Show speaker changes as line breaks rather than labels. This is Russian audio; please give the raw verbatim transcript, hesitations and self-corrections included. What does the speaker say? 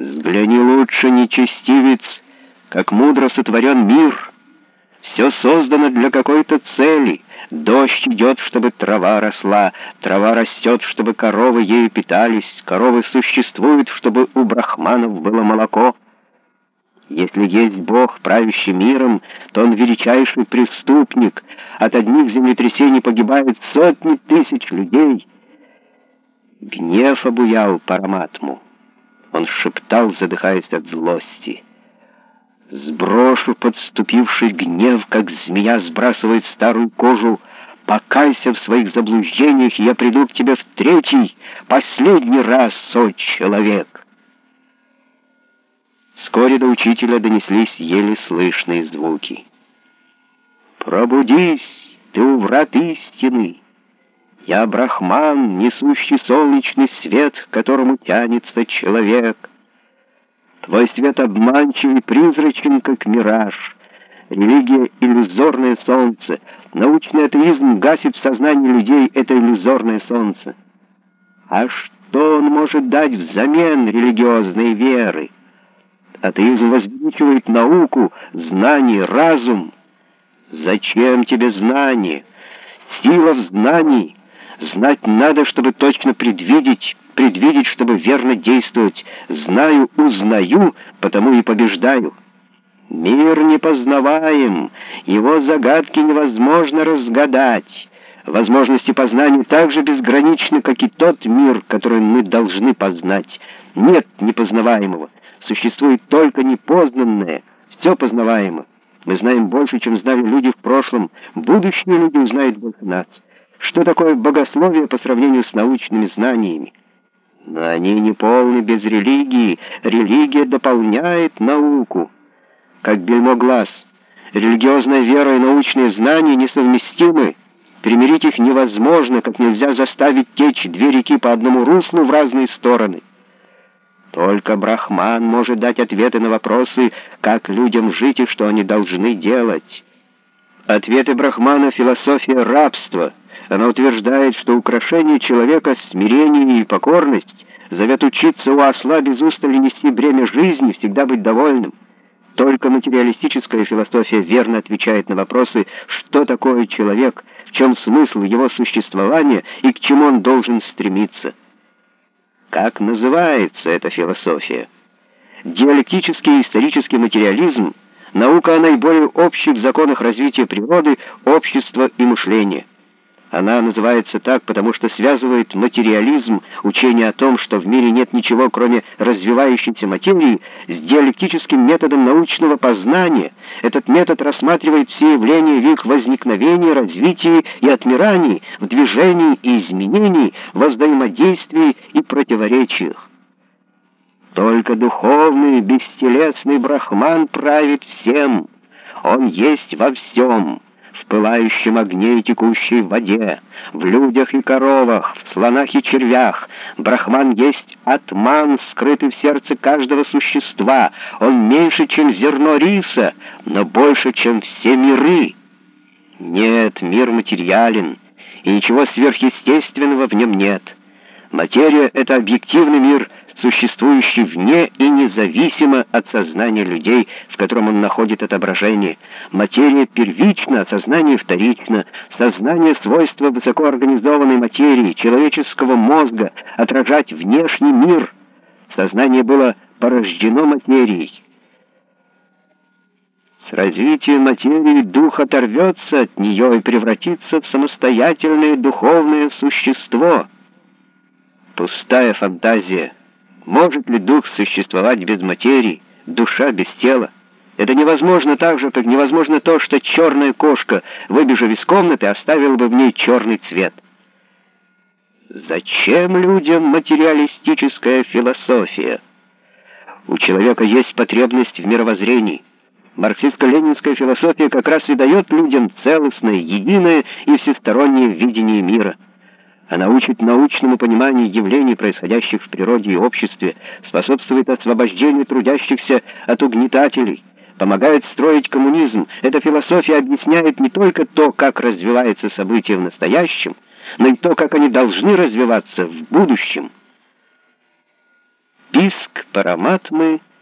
Взгляни лучше, нечестивец, как мудро сотворен мир. Все создано для какой-то цели. Дождь идет, чтобы трава росла, трава растет, чтобы коровы ею питались, коровы существуют, чтобы у брахманов было молоко. Если есть Бог, правящий миром, то Он величайший преступник. От одних землетрясений погибают сотни тысяч людей. Гнев обуял Параматму. Он шептал, задыхаясь от злости: «Сброшу подступивший гнев, как змея сбрасывает старую кожу. Покайся в своих заблуждениях, и я приду к тебе в третий, последний раз, о человек!» Вскоре до учителя донеслись еле слышные звуки. «Пробудись, ты у врат истины! Я Брахман, несущий солнечный свет, к которому тянется человек. Твой свет обманчив и призрачен, как мираж. Религия — иллюзорное солнце. Научный атеизм гасит в сознании людей это иллюзорное солнце. А что он может дать взамен религиозной веры? Атеизм возвеличивает науку, знание, разум. Зачем тебе знание? Сила в знании. Знать надо, чтобы точно предвидеть, предвидеть, чтобы верно действовать. Знаю, узнаю, потому и побеждаю. Мир непознаваем, его загадки невозможно разгадать. Возможности познания так же безграничны, как и тот мир, который мы должны познать. Нет непознаваемого, существует только непознанное, все познаваемо. Мы знаем больше, чем знали люди в прошлом, будущие люди узнают больше нас. Что такое богословие по сравнению с научными знаниями? Но они не полны без религии. Религия дополняет науку. Как бельмо глаз. Религиозная вера и научные знания несовместимы. Примирить их невозможно, как нельзя заставить течь две реки по одному руслу в разные стороны. Только Брахман может дать ответы на вопросы, как людям жить и что они должны делать. Ответы Брахмана — философия рабства. Она утверждает, что украшение человека — смирение и покорность, зовет учиться у осла без устали нести бремя жизни, всегда быть довольным. Только материалистическая философия верно отвечает на вопросы, что такое человек, в чем смысл его существования и к чему он должен стремиться. Как называется эта философия? Диалектический и исторический материализм — наука о наиболее общих законах развития природы, общества и мышления. Она называется так, потому что связывает материализм, учение о том, что в мире нет ничего, кроме развивающейся материи, с диалектическим методом научного познания. Этот метод рассматривает все явления в их возникновении, развитии и отмирании, в движении и изменении, во взаимодействии и противоречиях. Только духовный, бестелесный Брахман правит всем. Он есть во всем. В пылающем огне и текущей воде, в людях и коровах, в слонах и червях. Брахман есть атман, скрытый в сердце каждого существа. Он меньше, чем зерно риса, но больше, чем все миры. Нет, мир материален, и ничего сверхъестественного в нем нет. Материя — это объективный мир, существующий вне и независимо от сознания людей, в котором он находит отображение. Материя первична, а сознание вторично. Сознание — свойство высокоорганизованной материи, человеческого мозга, отражать внешний мир. Сознание было порождено материей. С развитием материи дух оторвется от нее и превратится в самостоятельное духовное существо. Пустая фантазия. Может ли дух существовать без материи, душа без тела? Это невозможно так же, как невозможно то, что черная кошка, выбежав из комнаты, оставила бы в ней черный цвет. Зачем людям материалистическая философия? У человека есть потребность в мировоззрении. Марксистско-ленинская философия как раз и дает людям целостное, единое и всестороннее видение мира. Она учит научному пониманию явлений, происходящих в природе и обществе, способствует освобождению трудящихся от угнетателей, помогает строить коммунизм. Эта философия объясняет не только то, как развиваются события в настоящем, но и то, как они должны развиваться в будущем. писк Параматмы